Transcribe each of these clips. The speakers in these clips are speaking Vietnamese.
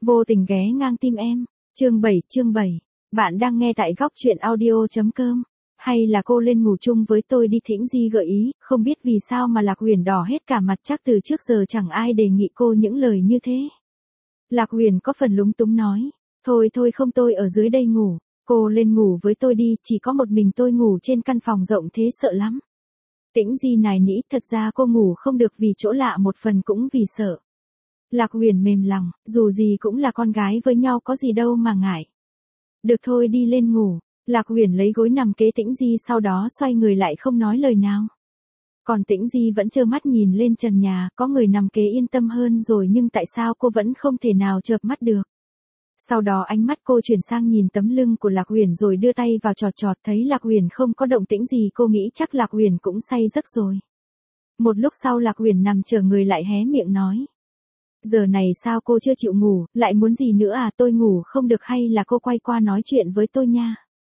Vô tình ghé ngang tim em. Chương 7. Bạn đang nghe tại góc truyện audio.com. Hay là cô lên ngủ chung với tôi đi, Thĩnh Di gợi ý, không biết vì sao mà Lạc Huyền đỏ hết cả mặt, chắc từ trước giờ chẳng ai đề nghị cô những lời như thế. Lạc Huyền có phần lúng túng nói, thôi không, tôi ở dưới đây ngủ, cô lên ngủ với tôi đi, chỉ có một mình tôi ngủ trên căn phòng rộng thế sợ lắm. Tĩnh Di nài nỉ, thật ra cô ngủ không được vì chỗ lạ, một phần cũng vì sợ. Lạc Huyền mềm lòng, dù gì cũng là con gái với nhau, có gì đâu mà ngại. Được thôi, đi lên ngủ. Lạc Huyền lấy gối nằm kế Tĩnh Di, sau đó xoay người lại không nói lời nào. Còn Tĩnh Di vẫn trơ mắt nhìn lên trần nhà, có người nằm kế yên tâm hơn rồi, nhưng tại sao cô vẫn không thể nào chợp mắt được. Sau đó ánh mắt cô chuyển sang nhìn tấm lưng của Lạc Huyền rồi đưa tay vào chọt, thấy Lạc Huyền không có động tĩnh gì, cô nghĩ chắc Lạc Huyền cũng say giấc rồi. Một lúc sau Lạc Huyền nằm chờ người lại hé miệng nói. Giờ này sao cô chưa chịu ngủ, lại muốn gì nữa à, tôi ngủ không được hay là cô quay qua nói chuyện với tôi nha.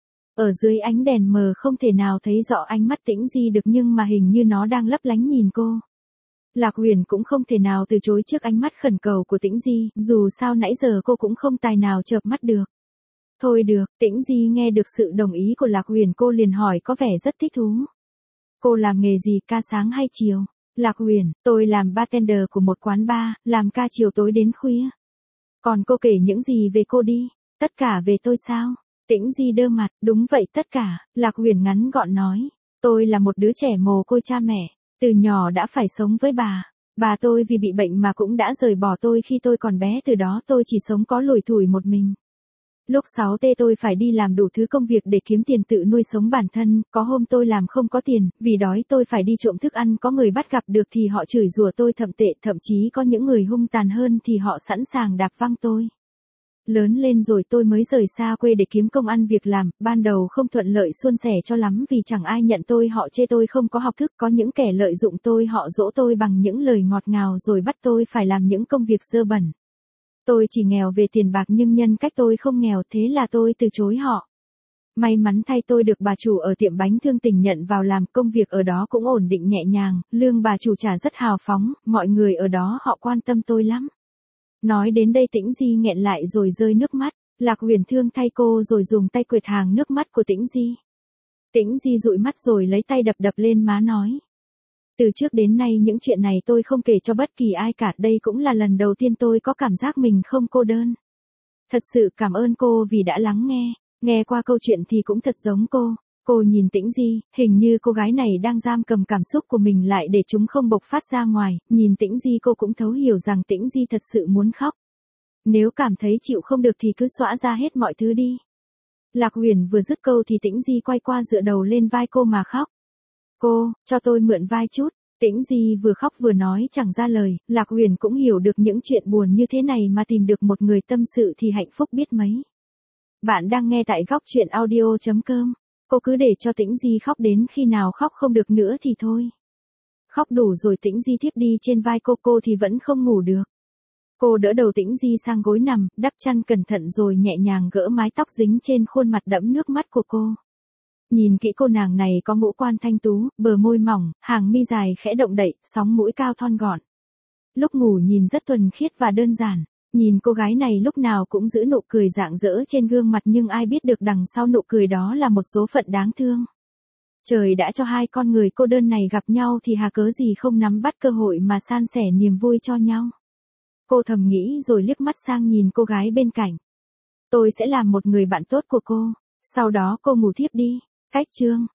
Ở dưới ánh đèn mờ không thể nào thấy rõ ánh mắt Tĩnh Di được, nhưng mà hình như nó đang lấp lánh nhìn cô. Lạc Huyền cũng không thể nào từ chối trước ánh mắt khẩn cầu của Tĩnh Di, dù sao nãy giờ cô cũng không tài nào chợp mắt được. Thôi được, Tĩnh Di nghe được sự đồng ý của Lạc Huyền, cô liền hỏi có vẻ rất thích thú. Cô làm nghề gì, ca sáng hay chiều? Lạc Huyền, tôi làm bartender của một quán bar, làm ca chiều tối đến khuya. Còn cô kể những gì về cô đi? Tất cả về tôi sao? Tĩnh Di đơ mặt, đúng vậy tất cả. Lạc Huyền ngắn gọn nói. Tôi là một đứa trẻ mồ côi cha mẹ, từ nhỏ đã phải sống với bà. Bà tôi vì bị bệnh mà cũng đã rời bỏ tôi khi tôi còn bé, từ đó tôi chỉ sống có lủi thủi một mình. Lúc 6T tôi phải đi làm đủ thứ công việc để kiếm tiền tự nuôi sống bản thân, có hôm tôi làm không có tiền, vì đói tôi phải đi trộm thức ăn, có người bắt gặp được thì họ chửi rủa tôi thậm tệ, thậm chí có những người hung tàn hơn thì họ sẵn sàng đạp văng tôi. Lớn lên rồi tôi mới rời xa quê để kiếm công ăn việc làm, ban đầu không thuận lợi suôn sẻ cho lắm vì chẳng ai nhận tôi, họ chê tôi không có học thức, có những kẻ lợi dụng tôi, họ dỗ tôi bằng những lời ngọt ngào rồi bắt tôi phải làm những công việc dơ bẩn. Tôi chỉ nghèo về tiền bạc nhưng nhân cách tôi không nghèo, thế là tôi từ chối họ. May mắn thay tôi được bà chủ ở tiệm bánh Thương Tình nhận vào làm, công việc ở đó cũng ổn định nhẹ nhàng, lương bà chủ trả rất hào phóng, mọi người ở đó họ quan tâm tôi lắm. Nói đến đây Tĩnh Di nghẹn lại rồi rơi nước mắt, Lạc Huyền thương thay cô rồi dùng tay quệt hàng nước mắt của Tĩnh Di. Tĩnh Di dụi mắt rồi lấy tay đập lên má nói. Từ trước đến nay những chuyện này tôi không kể cho bất kỳ ai cả, đây cũng là lần đầu tiên tôi có cảm giác mình không cô đơn. Thật sự cảm ơn cô vì đã lắng nghe qua câu chuyện thì cũng thật giống cô. Cô nhìn Tĩnh Di, hình như cô gái này đang giam cầm cảm xúc của mình lại để chúng không bộc phát ra ngoài, nhìn Tĩnh Di cô cũng thấu hiểu rằng Tĩnh Di thật sự muốn khóc. Nếu cảm thấy chịu không được thì cứ xõa ra hết mọi thứ đi. Lạc Huyền vừa dứt câu thì Tĩnh Di quay qua dựa đầu lên vai cô mà khóc. Cô, cho tôi mượn vai chút. Tĩnh Di vừa khóc vừa nói chẳng ra lời, Lạc Huyền cũng hiểu được những chuyện buồn như thế này mà tìm được một người tâm sự thì hạnh phúc biết mấy. Bạn đang nghe tại góc truyện audio.com. Cô cứ để cho Tĩnh Di khóc đến khi nào khóc không được nữa thì thôi. Khóc đủ rồi Tĩnh Di thiếp đi trên vai cô thì vẫn không ngủ được. Cô đỡ đầu Tĩnh Di sang gối nằm, đắp chăn cẩn thận rồi nhẹ nhàng gỡ mái tóc dính trên khuôn mặt đẫm nước mắt của cô. Nhìn kỹ cô nàng này có ngũ quan thanh tú, bờ môi mỏng, hàng mi dài khẽ động đậy, sóng mũi cao thon gọn. Lúc ngủ nhìn rất thuần khiết và đơn giản. Nhìn cô gái này lúc nào cũng giữ nụ cười rạng rỡ trên gương mặt, nhưng ai biết được đằng sau nụ cười đó là một số phận đáng thương. Trời đã cho hai con người cô đơn này gặp nhau thì hà cớ gì không nắm bắt cơ hội mà san sẻ niềm vui cho nhau. Cô thầm nghĩ rồi liếc mắt sang nhìn cô gái bên cạnh. Tôi sẽ làm một người bạn tốt của cô. Sau đó cô ngủ thiếp đi. Cách chương